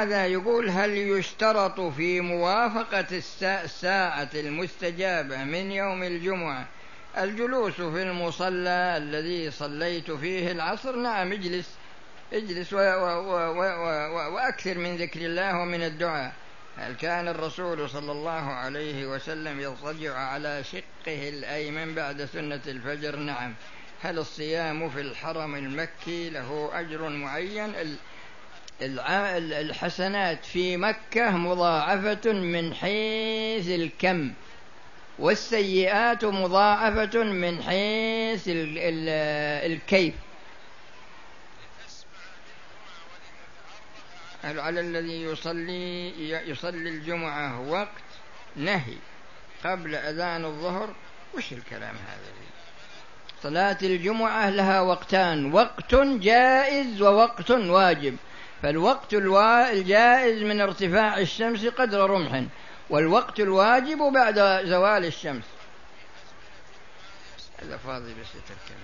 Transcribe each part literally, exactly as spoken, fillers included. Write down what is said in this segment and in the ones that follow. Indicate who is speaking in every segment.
Speaker 1: هذا يقول: هل يشترط في موافقة الساعة المستجابة من يوم الجمعة الجلوس في المصلى الذي صليت فيه العصر؟ نعم، اجلس اجلس و و و و وأكثر من ذكر الله ومن الدعاء. هل كان الرسول صلى الله عليه وسلم يضطجع على شقه الأيمن بعد سنة الفجر؟ نعم. هل الصيام في الحرم المكي له أجر معين؟ الحسنات في مكة مضاعفة من حيث الكم، والسيئات مضاعفة من حيث الكيف. هل على الذي يصلي يصلي الجمعة وقت نهي قبل أذان الظهر؟ وش الكلام هذا؟ صلاة الجمعة لها وقتان: وقت جائز ووقت واجب. فالوقت الجائز من ارتفاع الشمس قدر رمح، والوقت الواجب بعد زوال الشمس. هذا فاضي بس يتركن.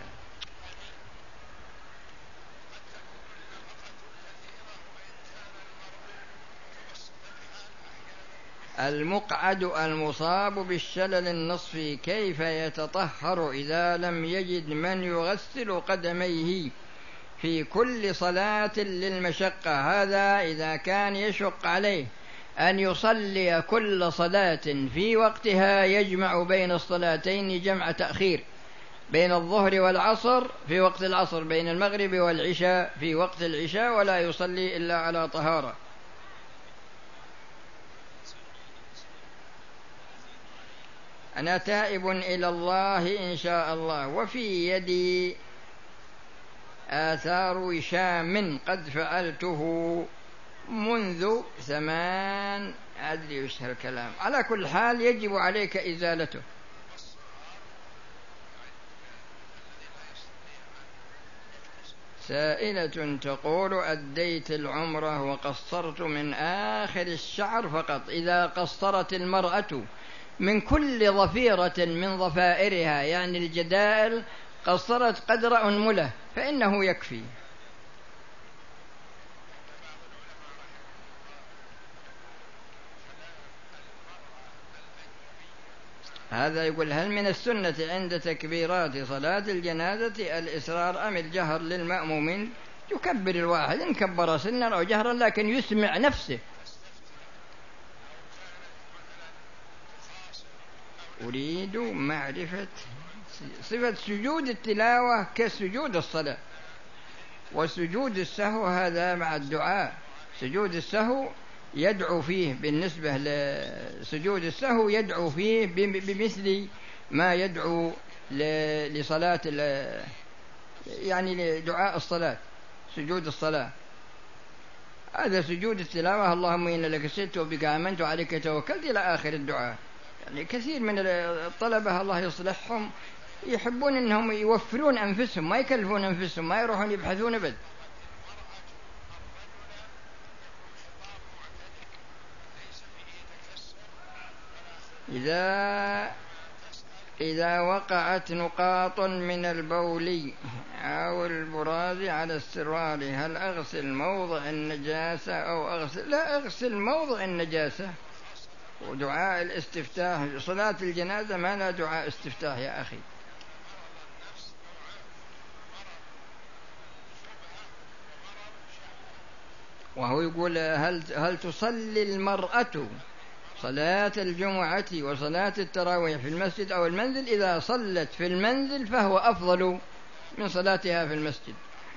Speaker 1: المقعد المصاب بالشلل النصفي كيف يتطهر إذا لم يجد من يغسل قدميه في كل صلاة للمشقة؟ هذا إذا كان يشق عليه أن يصلي كل صلاة في وقتها يجمع بين الصلاتين جمع تأخير، بين الظهر والعصر في وقت العصر، بين المغرب والعشاء في وقت العشاء، ولا يصلي إلا على طهارة. أنا تائب إلى الله إن شاء الله، وفي يدي آثار وشام قد فعلته منذ ثمان أدري وش هالكلام. على كل حال يجب عليك إزالته. سائلة تقول: أديت العمرة وقصرت من آخر الشعر فقط، إذا قصرت المرأة من كل ضفيرة من ضفائرها يعني الجدائل قصرت قدر أنملة فإنه يكفي. هذا يقول: هل من السنة عند تكبيرات صلاة الجنازة الإسرار أم الجهر للمأمومين؟ يكبر الواحد إن كبر سنا أو جهرا، لكن يسمع نفسه. أريد معرفة صفة سجود التلاوة كسجود الصلاة، وسجود السهو هذا مع الدعاء. سجود السهو يدعو فيه، بالنسبة لسجود السهو يدعو فيه بمثل ما يدعو لصلاة يعني لدعاء الصلاة، سجود الصلاة. هذا سجود التلاوة: اللهم إن لك سجدت وبك آمنت وعليك توكلت إلى آخر الدعاء. يعني كثير من الطلبة الله يصلحهم يحبون أنهم يوفرون أنفسهم، ما يكلفون أنفسهم، ما يروحون يبحثون أبد. إذا إذا وقعت نقاط من البول أو البراز على السروال هل أغسل موضع النجاسة أو أغسل؟ لا، أغسل موضع النجاسة. ودعاء الاستفتاح صلاة الجنازة ما لا دعاء استفتاح يا أخي. وهو يقول: هل هل تصلي المرأة صلاة الجمعة وصلاة التراويح في المسجد أو المنزل؟ إذا صلت في المنزل فهو أفضل من صلاتها في المسجد.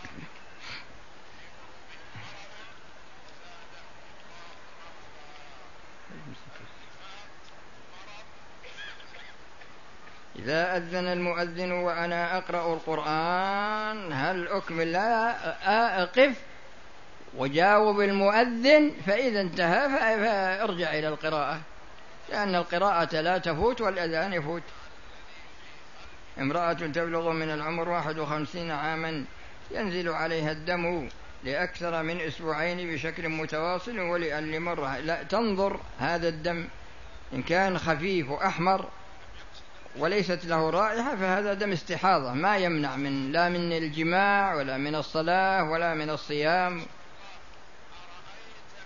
Speaker 1: إذا أذن المؤذن وأنا أقرأ القرآن هل أكمل؟ لا، أقف وجاوب المؤذن، فإذا انتهى فارجع إلى القراءة، لأن القراءة لا تفوت والأذان يفوت. امرأة تبلغ من العمر واحد وخمسين عاما ينزل عليها الدم لأكثر من أسبوعين بشكل متواصل ولأقل مرة، لا تنظر هذا الدم، إن كان خفيف وأحمر وليست له رائحة فهذا دم استحاضة، ما يمنع من لا من الجماع ولا من الصلاة ولا من الصيام.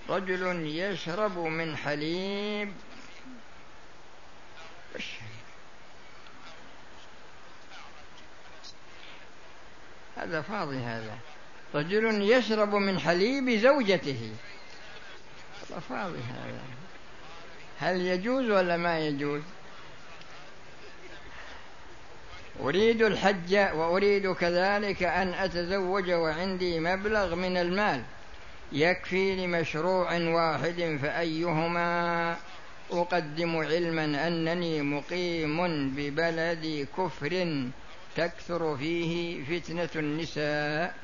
Speaker 1: رجل يشرب من حليب هذا فاضي، هذا رجل يشرب من حليب زوجته، هذا فاضي هذا، هل يجوز ولا ما يجوز؟ أريد الحج وأريد كذلك أن أتزوج وعندي مبلغ من المال يكفي لمشروع واحد، فأيهما أقدم، علما أنني مقيم ببلد كفر تكثر فيه فتنة النساء.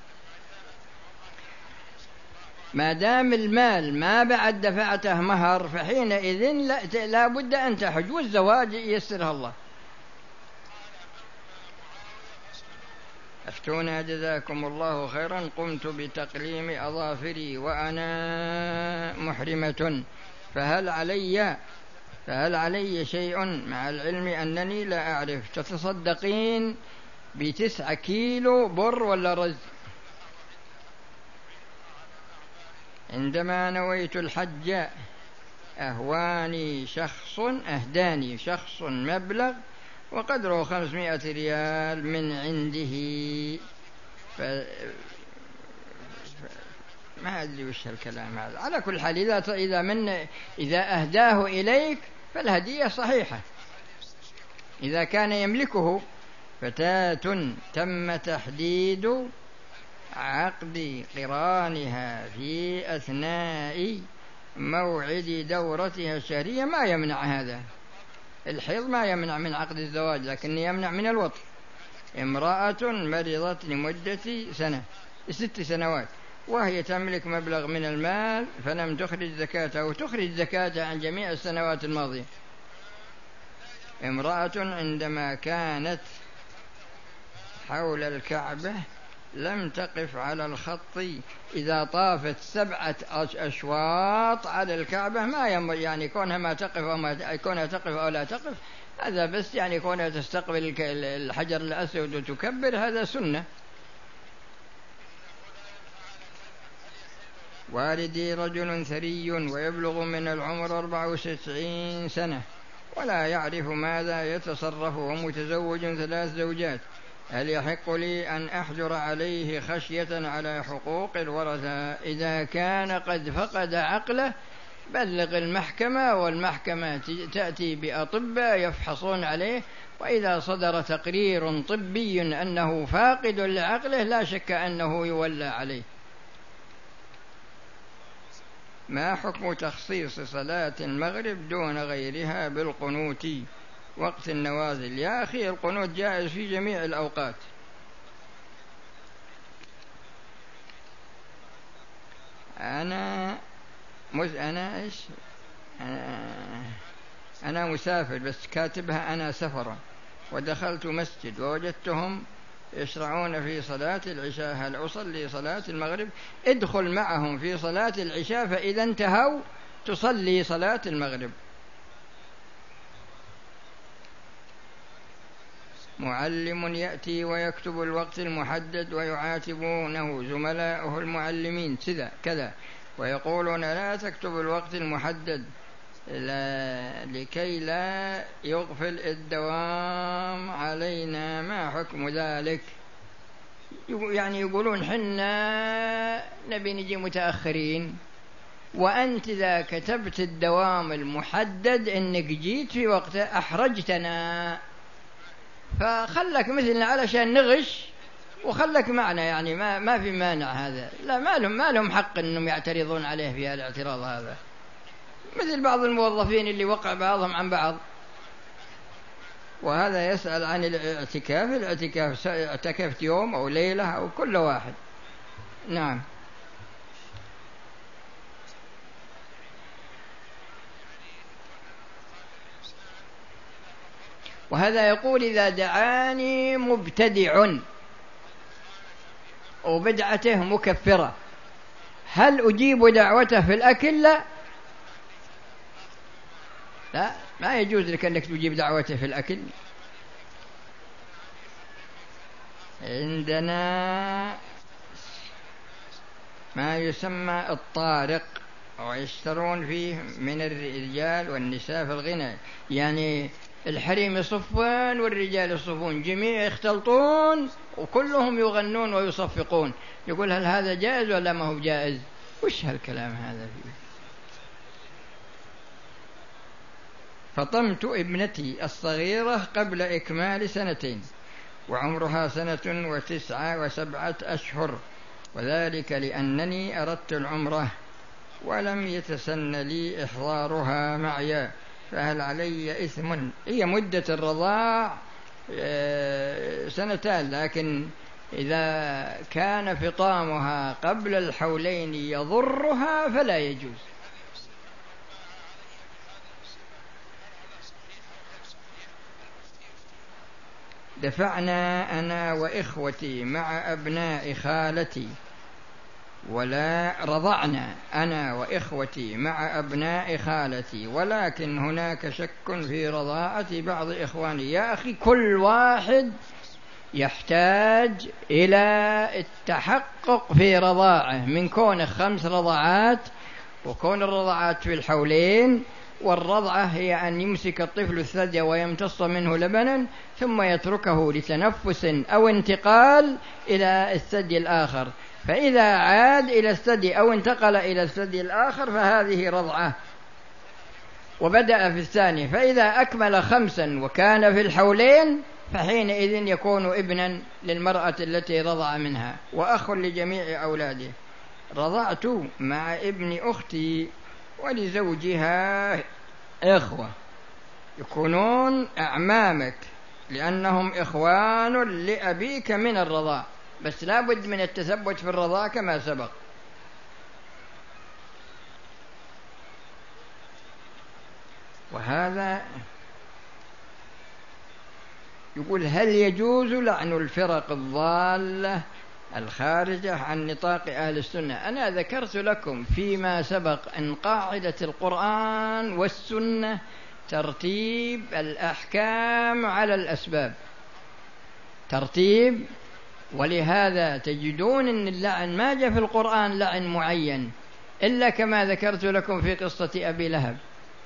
Speaker 1: ما دام المال ما بعد دفعته مهر فحينئذ لا, لا بد أن تحج، والزواج يسرها الله. أفتونا جزاكم الله خيرا. قمت بتقليم أظافري وأنا محرمة، فهل علي فهل علي شيء مع العلم أنني لا أعرف؟ تتصدقين بتسعة كيلو بر ولا رز. عندما نويت الحج أهواني شخص أهداني شخص مبلغ وقدره خمسمائة ريال من عنده، ف... ما أدري وش الكلام هذا. على كل حال إذا إذا من إذا أهداه إليك فالهدية صحيحة. إذا كان يملكه فتاة تم تحديد عقد قرانها في أثناء موعد دورتها الشهرية ما يمنع هذا. الحيض ما يمنع من عقد الزواج، لكن يمنع من الوطء. امرأة مرضت لمدة سنة ست سنوات وهي تملك مبلغ من المال فلم تخرج زكاته، وتخرج زكاته عن جميع السنوات الماضية. امرأة عندما كانت حول الكعبة لم تقف على الخط، إذا طافت سبعة أشواط على الكعبة ما ينبغي يعني كونها ما تقف أو ما كونها تقف أو لا تقف، هذا بس يعني كونها تستقبل الحجر الأسود وتكبر، هذا سنة. والدي رجل ثري ويبلغ من العمر أربع وتسعين سنة ولا يعرف ماذا يتصرف ومتزوج ثلاث زوجات، هل يحق لي أن أحجر عليه خشية على حقوق الورثة؟ إذا كان قد فقد عقله بلغ المحكمة، والمحكمة تأتي بأطباء يفحصون عليه، وإذا صدر تقرير طبي أنه فاقد لعقله لا شك أنه يولى عليه. ما حكم تخصيص صلاة المغرب دون غيرها بالقنوت وقت النوازل؟ يا أخي القنوت جائز في جميع الأوقات. أنا مز... أنا إيش أنا... أنا مسافر بس كاتبها أنا سفرا، ودخلت مسجد ووجدتهم يشرعون في صلاة العشاء، هل أصلي صلاة المغرب؟ ادخل معهم في صلاة العشاء، فإذا انتهوا تصلي صلاة المغرب. معلم يأتي ويكتب الوقت المحدد ويعاتبونه زملاؤه المعلمين كذا كذا ويقولون لا تكتب الوقت المحدد لا لكي لا يغفل الدوام علينا، ما حكم ذلك؟ يعني يقولون حنا نبي نجي متأخرين، وأنت إذا كتبت الدوام المحدد إنك جيت في وقته أحرجتنا، فخلك مثلنا علشان نغش وخلك معنا، يعني ما ما في مانع هذا. لا ما لهم ما لهم حق إنهم يعترضون عليه في الاعتراض هذا، مثل بعض الموظفين اللي وقع بعضهم عن بعض. وهذا يسأل عن الاعتكاف، الاعتكاف اعتكفت يوم أو ليلة أو كل واحد. نعم. وهذا يقول إذا دعاني مبتدع وبدعته مكفرة هل أجيب دعوته في الأكل؟ لا لا ما يجوز لك أنك تجيب دعوته في الأكل. عندنا ما يسمى الطارق، ويشترون فيه من الرجال والنساء في الغنى، يعني الحريم يصفون والرجال يصفون، جميع يختلطون وكلهم يغنون ويصفقون. يقول هل هذا جائز ولا ما هو جائز؟ وش هالكلام هذا فيه؟ فطمت ابنتي الصغيرة قبل إكمال سنتين وعمرها سنة وتسعة وسبعة أشهر، وذلك لأنني أردت العمرة ولم يتسن لي إحضارها معي، فهل علي إثم؟ هي مدة الرضاع سنتان، لكن إذا كان فطامها قبل الحولين يضرها فلا يجوز. دفعنا أنا وإخوتي مع أبناء خالتي ولا رضعنا أنا وإخوتي مع أبناء خالتي، ولكن هناك شك في رضاعة بعض إخواني. يا أخي كل واحد يحتاج إلى التحقق في رضاعه، من كون خمس رضعات وكون الرضعات في الحولين، والرضعة هي أن يمسك الطفل الثدي ويمتص منه لبنا ثم يتركه لتنفس أو انتقال إلى الثدي الآخر، فإذا عاد إلى الثدي أو انتقل إلى الثدي الآخر فهذه رضعة، وبدأ في الثاني، فإذا أكمل خمسا وكان في الحولين فحينئذ يكون ابنا للمرأة التي رضع منها وأخ لجميع أولاده. رضعت مع ابن أختي ولزوجها إخوة يكونون أعمامك لأنهم إخوان لأبيك من الرضاع، بس لا بد من التثبت في الرضاع كما سبق. وهذا يقول هل يجوز لعن الفرق الضالة الخارجة عن نطاق أهل السنة؟ أنا ذكرت لكم فيما سبق أن قاعدة القرآن والسنة ترتيب الأحكام على الأسباب، ترتيب، ولهذا تجدون أن اللعن ما جاء في القرآن لعن معين إلا كما ذكرت لكم في قصة أبي لهب،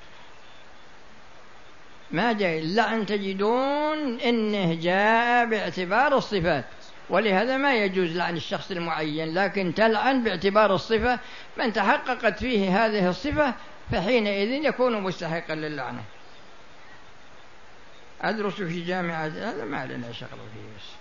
Speaker 1: ما جاء اللعن، تجدون إنه جاء باعتبار الصفات، ولهذا ما يجوز لعن الشخص المعين، لكن تلعن باعتبار الصفة، من تحققت فيه هذه الصفة فحينئذ يكون مستحقا للعنة. أدرس في جامعة، هذا ما لنا شغل فيه. بس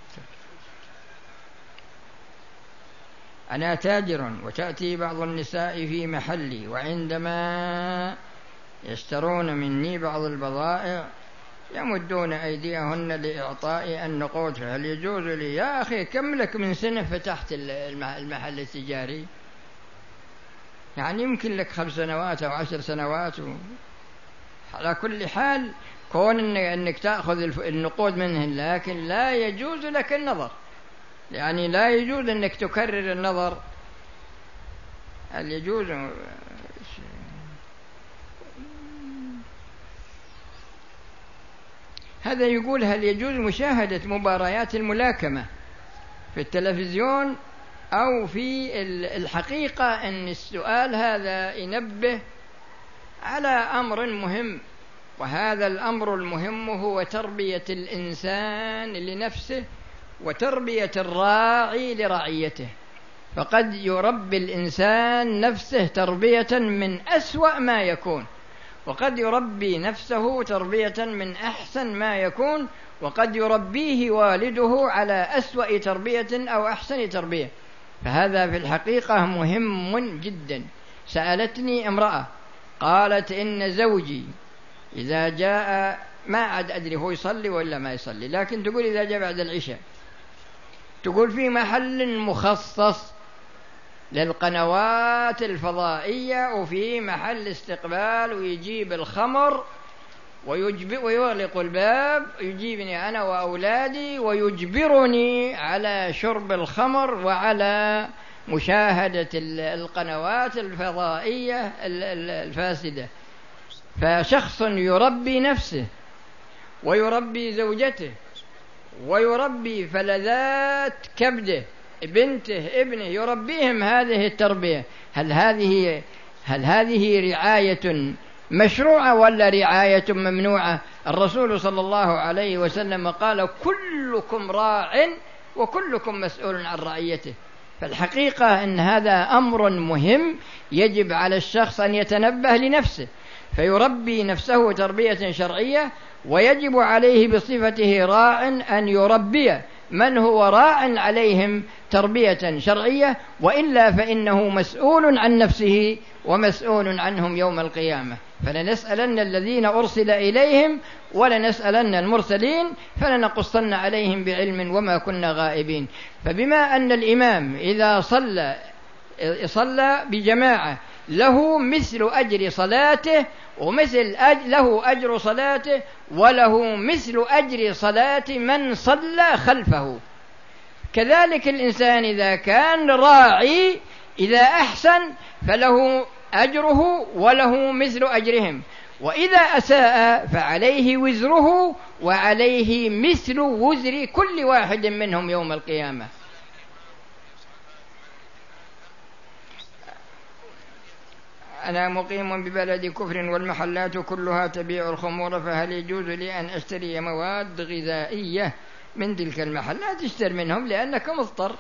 Speaker 1: أنا تاجر وتأتي بعض النساء في محلي، وعندما يشترون مني بعض البضائع يمدون أيديهن لإعطاء النقود، فهل يجوز لي؟ يا أخي كم لك من سنة فتحت المحل التجاري؟ يعني يمكن لك خمس سنوات أو عشر سنوات. و... على كل حال كون أنك تأخذ النقود منهن، لكن لا يجوز لك النظر، يعني لا يجوز أنك تكرر النظر. هل يجوز؟ هذا يقول هل يجوز مشاهدة مباريات الملاكمة في التلفزيون أو في الحقيقة؟ أن السؤال هذا ينبه على أمر مهم، وهذا الأمر المهم هو تربية الإنسان لنفسه وتربية الراعي لرعيته، فقد يربي الإنسان نفسه تربية من أسوأ ما يكون، وقد يربي نفسه تربية من أحسن ما يكون، وقد يربيه والده على أسوأ تربية أو أحسن تربية، فهذا في الحقيقة مهم جدا. سألتني امرأة قالت إن زوجي إذا جاء، ما عاد أدري هو يصلي ولا ما يصلي، لكن تقول إذا جاء بعد العشاء، تقول في محل مخصص للقنوات الفضائية وفي محل استقبال، ويجيب الخمر ويغلق الباب، يجيبني أنا وأولادي ويجبرني على شرب الخمر وعلى مشاهدة القنوات الفضائية الفاسدة. فشخص يربي نفسه ويربي زوجته ويربي فلذات كبده، بنته ابنه، يربيهم هذه التربية، هل هذه هل هذه رعاية مشروعة ولا رعاية ممنوعة؟ الرسول صلى الله عليه وسلم قال كلكم راع وكلكم مسؤول عن رعيته. فالحقيقة أن هذا أمر مهم يجب على الشخص أن يتنبه لنفسه فيربي نفسه تربية شرعية، ويجب عليه بصفته راع أن يربي من هو راع عليهم تربية شرعية، وإلا فإنه مسؤول عن نفسه ومسؤول عنهم يوم القيامة. فلنسألن الذين أرسل إليهم ولنسألن المرسلين فلنقصن عليهم بعلم وما كنا غائبين. فبما أن الإمام إذا صلى صلى بجماعة له مثل أجر صلاته ومثل أج له أجر صلاته وله مثل أجر صلاة من صلى خلفه، كذلك الإنسان إذا كان راعي إذا أحسن فله أجره وله مثل أجرهم، وإذا أساء فعليه وزره وعليه مثل وزر كل واحد منهم يوم القيامة. أنا مقيم ببلد كفر والمحلات كلها تبيع الخمور، فهل يجوز لي أن أشتري مواد غذائية من تلك المحلات؟ اشتر منهم لأنك مضطر.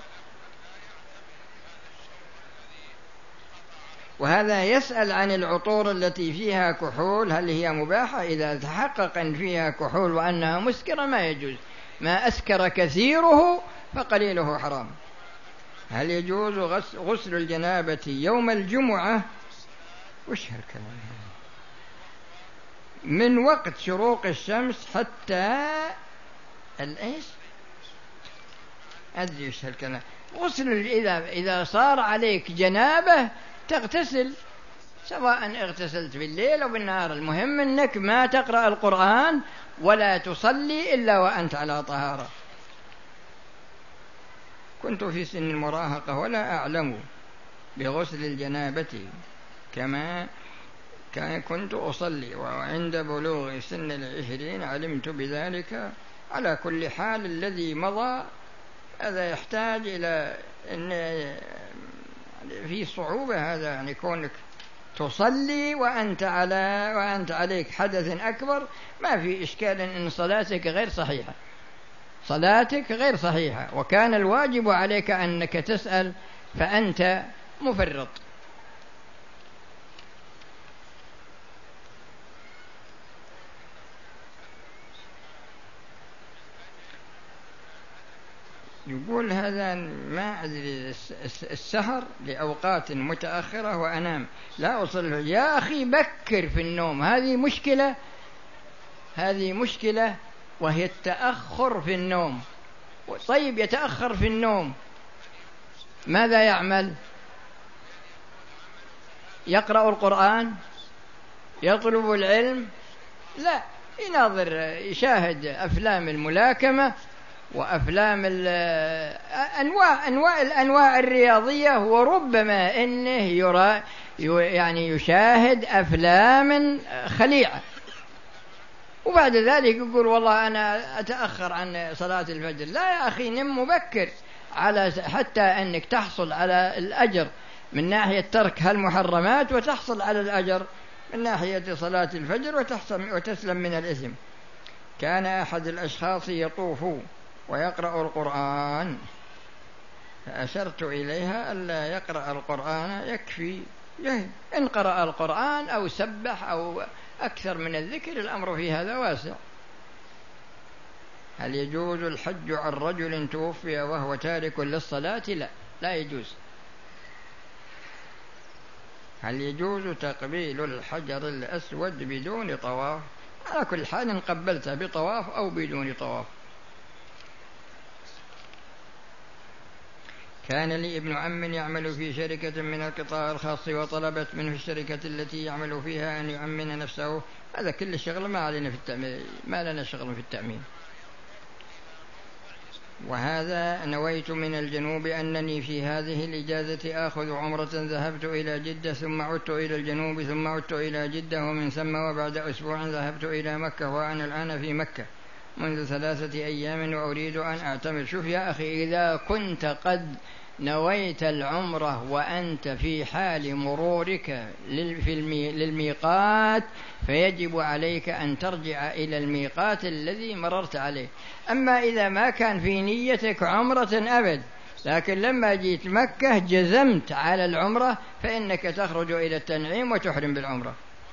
Speaker 1: وهذا يسأل عن العطور التي فيها كحول هل هي مباحة؟ إذا تحقق أن فيها كحول وأنها مسكرة ما يجوز، ما أسكر كثيره فقليله حرام. هل يجوز غسل الجنابة يوم الجمعة؟ وش هالكلام؟ من وقت شروق الشمس حتى الإيش؟ أدري وش هالكلام. غسل إذا إذا صار عليك جنابة تغتسل، سواء اغتسلت بالليل أو بالنهار، المهم أنك ما تقرأ القرآن ولا تصلي إلا وأنت على طهارة. كنت في سن المراهقة ولا أعلم بغسل الجنابة كما كنت أصلي، وعند بلوغ سن العشرين علمت بذلك. على كل حال الذي مضى هذا يحتاج إلى أن في صعوبة، هذا يعني كونك تصلي وأنت على وأنت عليك حدث أكبر ما في إشكال أن صلاتك غير صحيحة، صلاتك غير صحيحة، وكان الواجب عليك أنك تسأل فأنت مفرط. يقول هذا ما أدري السهر لأوقات متأخرة وأنام لا أصل. يا أخي بكر في النوم، هذه مشكلة، هذه مشكلة وهي التأخر في النوم. طيب يتأخر في النوم ماذا يعمل؟ يقرأ القرآن؟ يطلب العلم؟ لا، يناظر يشاهد أفلام الملاكمة وأفلام أنواع أنواع الأنواع الرياضية، وربما إنه يرى يعني يشاهد أفلام خليعة، وبعد ذلك يقول والله أنا أتأخر عن صلاة الفجر. لا يا أخي، نم مبكر على حتى أنك تحصل على الأجر من ناحية ترك هالمحرمات، وتحصل على الأجر من ناحية صلاة الفجر وتحصل وتسلم من الإثم. كان أحد الأشخاص يطوف ويقرأ القرآن، فأشرت إليها ألا يقرأ القرآن، يكفي إن قرأ القرآن أو سبح أو أكثر من الذكر، الأمر في هذا واسع. هل يجوز الحج عن رجل توفي وهو تارك للصلاة؟ لا، لا يجوز. هل يجوز تقبيل الحجر الأسود بدون طواف؟ على كل حال قبلته بطواف أو بدون طواف. كان لي ابن عم يعمل في شركة من القطاع الخاص، وطلبت منه الشركة التي يعمل فيها أن يؤمن نفسه. هذا كل الشغل ما علينا في التأمين، ما لنا شغل في التأمين. وهذا نويت من الجنوب أنني في هذه الإجازة آخذ عمرة. ذهبت إلى جدة ثم عدت إلى الجنوب ثم عدت إلى جدة ومن ثم، وبعد أسبوع ذهبت إلى مكة، وأنا الآن في مكة منذ ثلاثة أيام وأريد أن أعتمر. شوف يا أخي، إذا كنت قد نويت العمرة وأنت في حال مرورك للميقات فيجب عليك أن ترجع إلى الميقات الذي مررت عليه. أما إذا ما كان في نيتك عمرة أبد، لكن لما جيت مكة جزمت على العمرة، فإنك تخرج إلى التنعيم وتحرم بالعمرة.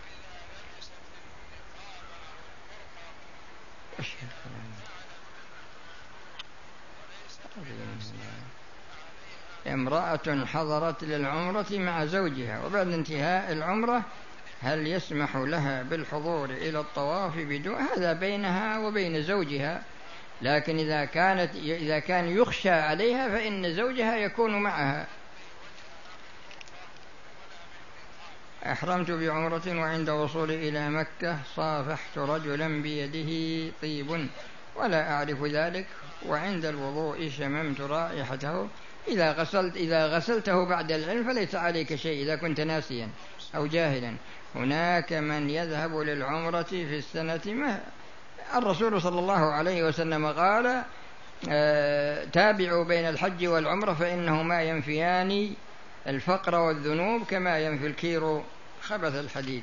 Speaker 1: امرأة حضرت للعمرة مع زوجها وبعد انتهاء العمرة هل يسمح لها بالحضور إلى الطواف بدون؟ هذا بينها وبين زوجها، لكن إذا كانت إذا كان يخشى عليها فإن زوجها يكون معها. أحرمت بعمرة وعند وصولي إلى مكة صافحت رجلا بيده طيب ولا أعرف ذلك، وعند الوضوء شممت رائحته. إذا غسلت إذا غسلته بعد العلم فليس عليك شيء إذا كنت ناسيا أو جاهلا. هناك من يذهب للعمرة في السنة، ما الرسول صلى الله عليه وسلم قال آه تابعوا بين الحج والعمرة فإنهما ينفيان الفقر والذنوب كما ينفي الكير خبث الحديد.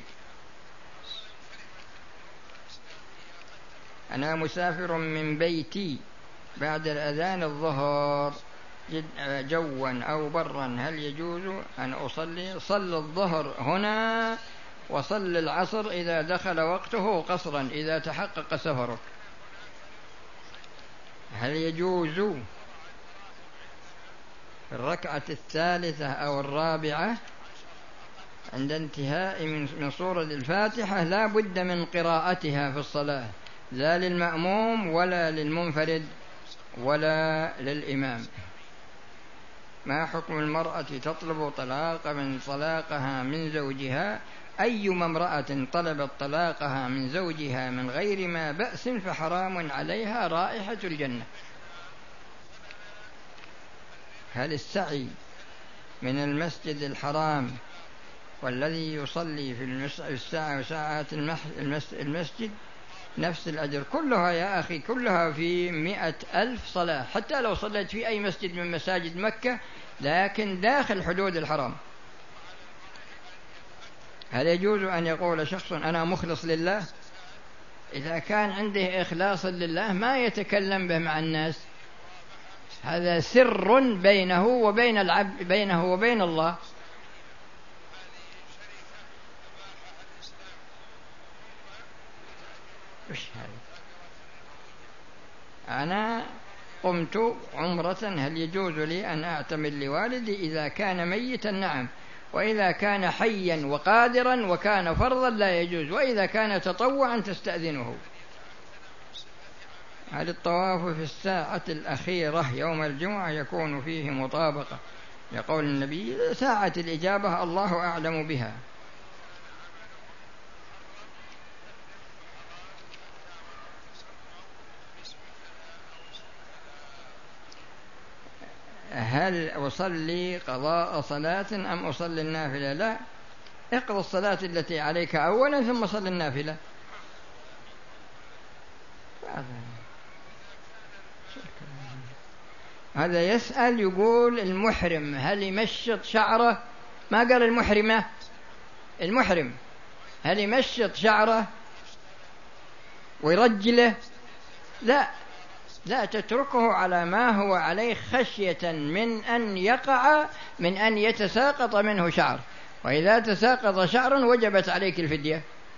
Speaker 1: أنا مسافر من بيتي بعد الأذان الظهر جوا أو برا، هل يجوز أن أصلي؟ صل الظهر هنا وصل العصر إذا دخل وقته قصرا إذا تحقق سفرك. هل يجوز في الركعة الثالثة أو الرابعة عند انتهاء من سورة الفاتحة لا بد من قراءتها في الصلاة، لا للمأموم ولا للمنفرد ولا للإمام؟ ما حكم المرأة تطلب طلاق من طلاقها من زوجها؟ أيما امرأة طلبت طلاقها من زوجها من غير ما بأس فحرام عليها رائحة الجنة. هل السعي من المسجد الحرام والذي يصلي في الساعة وساعات المسجد نفس الأجر؟ كلها يا أخي كلها في مئة ألف صلاة، حتى لو صليت في أي مسجد من مساجد مكة لكن داخل حدود الحرام. هل يجوز أن يقول شخص أنا مخلص لله؟ إذا كان عنده إخلاص لله ما يتكلم به مع الناس، هذا سر بينه وبين العبد بينه وبين الله. أنا قمت عمرة، هل يجوز لي أن أعتمر لوالدي؟ إذا كان ميتا نعم، وإذا كان حيا وقادرا وكان فرضا لا يجوز، وإذا كان تطوعا تستأذنه. هل الطواف في الساعة الأخيرة يوم الجمعة يكون فيه مطابقة لقول النبي؟ ساعة الإجابة الله أعلم بها. هل أصلي قضاء صلاة أم أصلي النافلة؟ لا، اقضي الصلاة التي عليك أولا ثم صل النافلة. هذا يسأل يقول المحرم هل يمشط شعره؟ ما قال المحرمة، المحرم هل يمشط شعره ويرجله؟ لا، لا، تتركه على ما هو عليه خشية من أن يقع من أن يتساقط منه شعر، وإذا تساقط شعر وجبت عليك الفدية.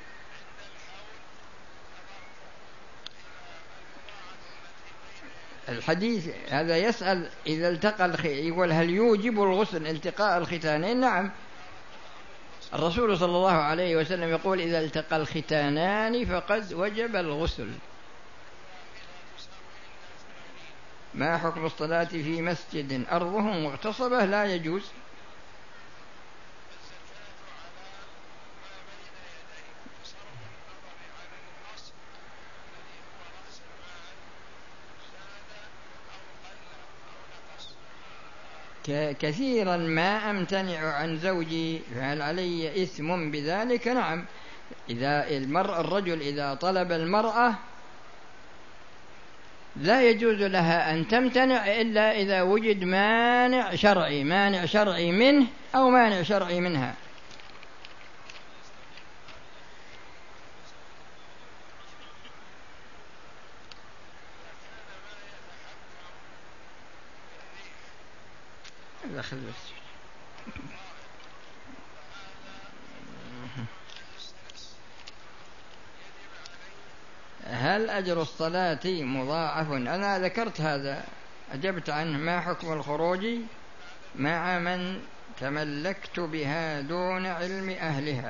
Speaker 1: الحديث هذا يسأل إذا التقى الخ... يقول هل يوجب الغسل التقاء الختانين؟ نعم، الرسول صلى الله عليه وسلم يقول إذا التقى الختانان فقد وجب الغسل. ما حكم الصلاة في مسجد أرضه مغتصبة؟ لا يجوز. كثيرا ما أمتنع عن زوجي فهل علي إثم بذلك؟ نعم، إذا المرء الرجل إذا طلب المرأة لا يجوز لها أن تمتنع إلا إذا وجد مانع شرعي، مانع شرعي منه أو مانع شرعي منها. هل أجر الصلاة مضاعف؟ أنا ذكرت هذا، أجبت عنه. ما حكم الخروج مع من تملكت بها دون علم أهلها؟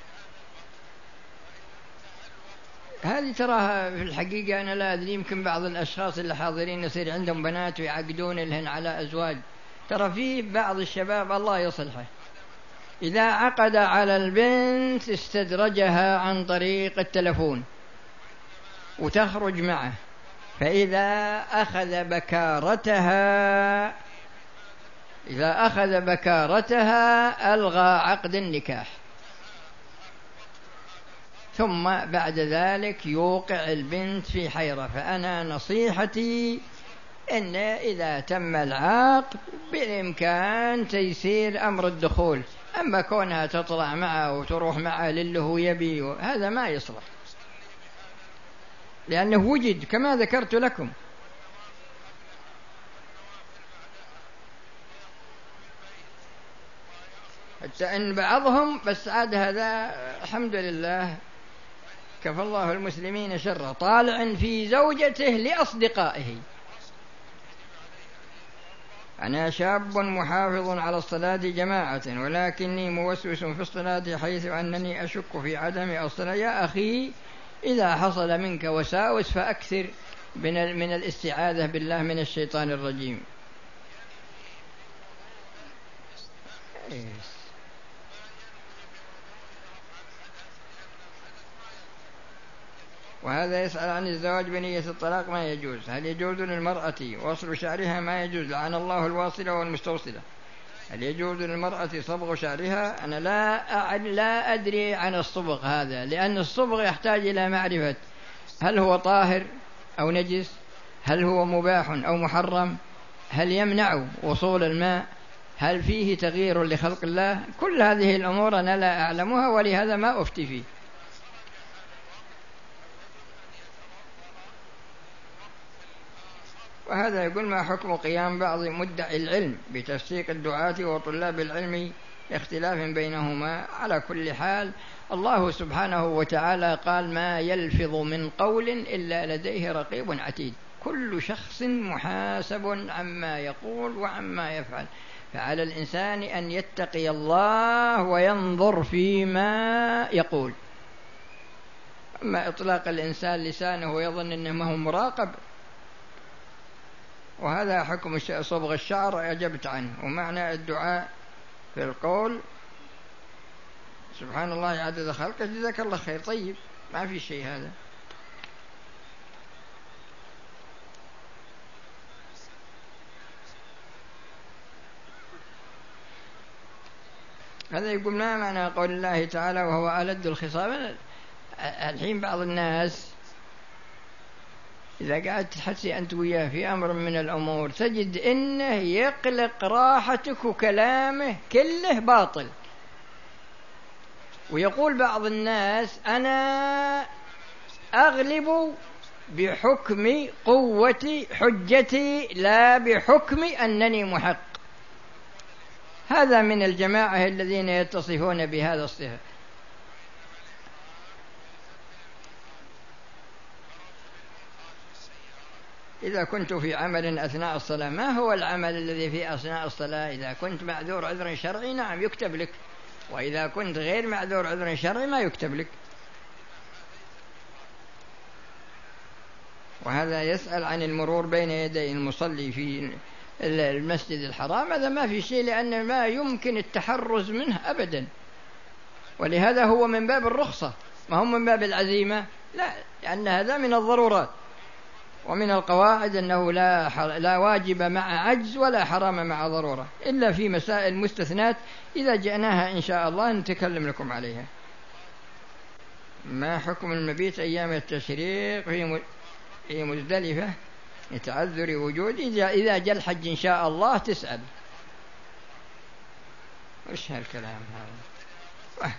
Speaker 1: هذه تراها في الحقيقة أنا لا أدري، يمكن بعض الأشخاص اللي حاضرين يصير عندهم بنات ويعقدون لهن على أزواج. ترى فيه بعض الشباب الله يصلحه إذا عقد على البنت استدرجها عن طريق التلفون وتخرج معه، فإذا أخذ بكارتها إذا أخذ بكارتها ألغى عقد النكاح، ثم بعد ذلك يوقع البنت في حيرة. فأنا نصيحتي إن إذا تم العقد بالإمكان تيسير أمر الدخول، أما كونها تطلع معه وتروح معه للي هو يبي هذا ما يصلح، لأنه وجد كما ذكرت لكم. حتى أن بعضهم بس عاد هذا الحمد لله كفى الله المسلمين شر، طالع في زوجته لأصدقائه. أنا شاب محافظ على الصلاة جماعة ولكني موسوس في الصلاة حيث أنني أشك في عدم الصلاة. يا أخي إذا حصل منك وساوس فأكثر من الاستعاذة بالله من الشيطان الرجيم. وهذا يسأل عن الزواج بنية الطلاق ما يجوز. هل يجوز للمرأة وصل شعرها؟ ما يجوز، لعن الله الواصلة والمستوصلة. هل يجوز للمرأة صبغ شعرها؟ أنا لا لا أدري عن الصبغ هذا، لأن الصبغ يحتاج إلى معرفة هل هو طاهر أو نجس، هل هو مباح أو محرم، هل يمنع وصول الماء، هل فيه تغيير لخلق الله. كل هذه الأمور أنا لا أعلمها ولهذا ما أفتي فيه. وهذا يقول ما حكم قيام بعض مدعي العلم بتفسيق الدعاة وطلاب العلم اختلاف بينهما؟ على كل حال الله سبحانه وتعالى قال ما يلفظ من قول إلا لديه رقيب عتيد. كل شخص محاسب عما يقول وعما يفعل، فعلى الإنسان أن يتقي الله وينظر فيما يقول. أما إطلاق الإنسان لسانه ويظن أنه ما هو مراقب، وهذا حكم صبغ الشعر أجبت عنه. ومعنى الدعاء في القول سبحان الله عدد خلقه جزاك الله خير، طيب ما في شيء هذا. هذا يقول ما معنى قول الله تعالى وهو ألد الخصام؟ الحين بعض الناس إذا قعدت تحسي أنت وياه في أمر من الأمور تجد إنه يقلق راحتك وكلامه كله باطل. ويقول بعض الناس أنا أغلب بحكم قوة حجتي لا بحكم أنني محق. هذا من الجماعة الذين يتصفون بهذا الصفة. إذا كنت في عمل أثناء الصلاة، ما هو العمل الذي في أثناء الصلاة؟ إذا كنت معذور عذر شرعي نعم يكتب لك، وإذا كنت غير معذور عذر شرعي ما يكتب لك. وهذا يسأل عن المرور بين يدي المصلي في المسجد الحرام، هذا ما في شيء، لأن ما يمكن التحرز منه أبدا، ولهذا هو من باب الرخصة ما هو من باب العزيمة، لا، لأن هذا من الضرورات. ومن القواعد أنه لا, لا واجب مع عجز ولا حرام مع ضرورة، إلا في مسائل مستثنات إذا جئناها إن شاء الله نتكلم لكم عليها. ما حكم المبيت أيام التشريق في مزدلفة لتعذر وجود. إذا إذا جاء الحج إن شاء الله تسأل. وش هالكلام هذا؟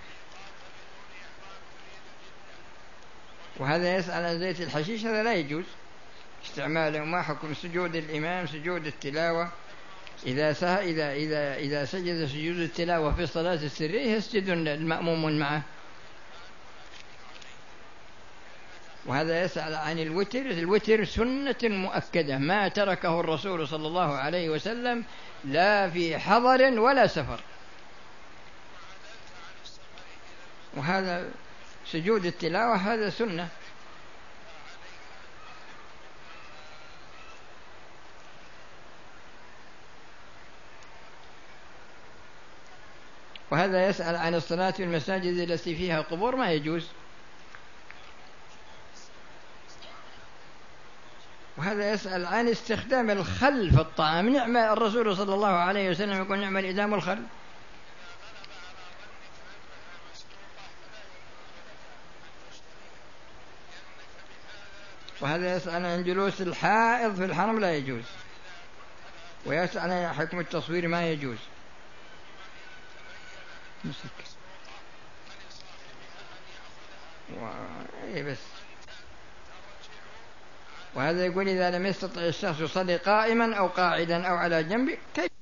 Speaker 1: وهذا يسأل عن زيت الحشيش، هذا لا يجوز استعماله. ما حكم سجود الإمام سجود التلاوة إذا سه إذا إذا إذا سجد سجود التلاوة في الصلاة السرية يسجد المأموم معه. وهذا يسأل عن الوتر. الوتر سنة مؤكدة ما تركه الرسول صلى الله عليه وسلم لا في حضر ولا سفر. وهذا سجود التلاوة هذا سنة. وهذا يسأل عن الصلاة في المساجد التي فيها قبور، ما يجوز. وهذا يسأل عن استخدام الخل في الطعام. نعم الرسول صلى الله عليه وسلم يقول نعم الإدام الخل. وهذا يسأل عن جلوس الحائض في الحرم، لا يجوز. ويسأل عن حكم التصوير، ما يجوز. مسك و... إيه بس. وهذا يقول إذا لم يستطع الشخص يصلي قائما أو قاعدا أو على جنب كيف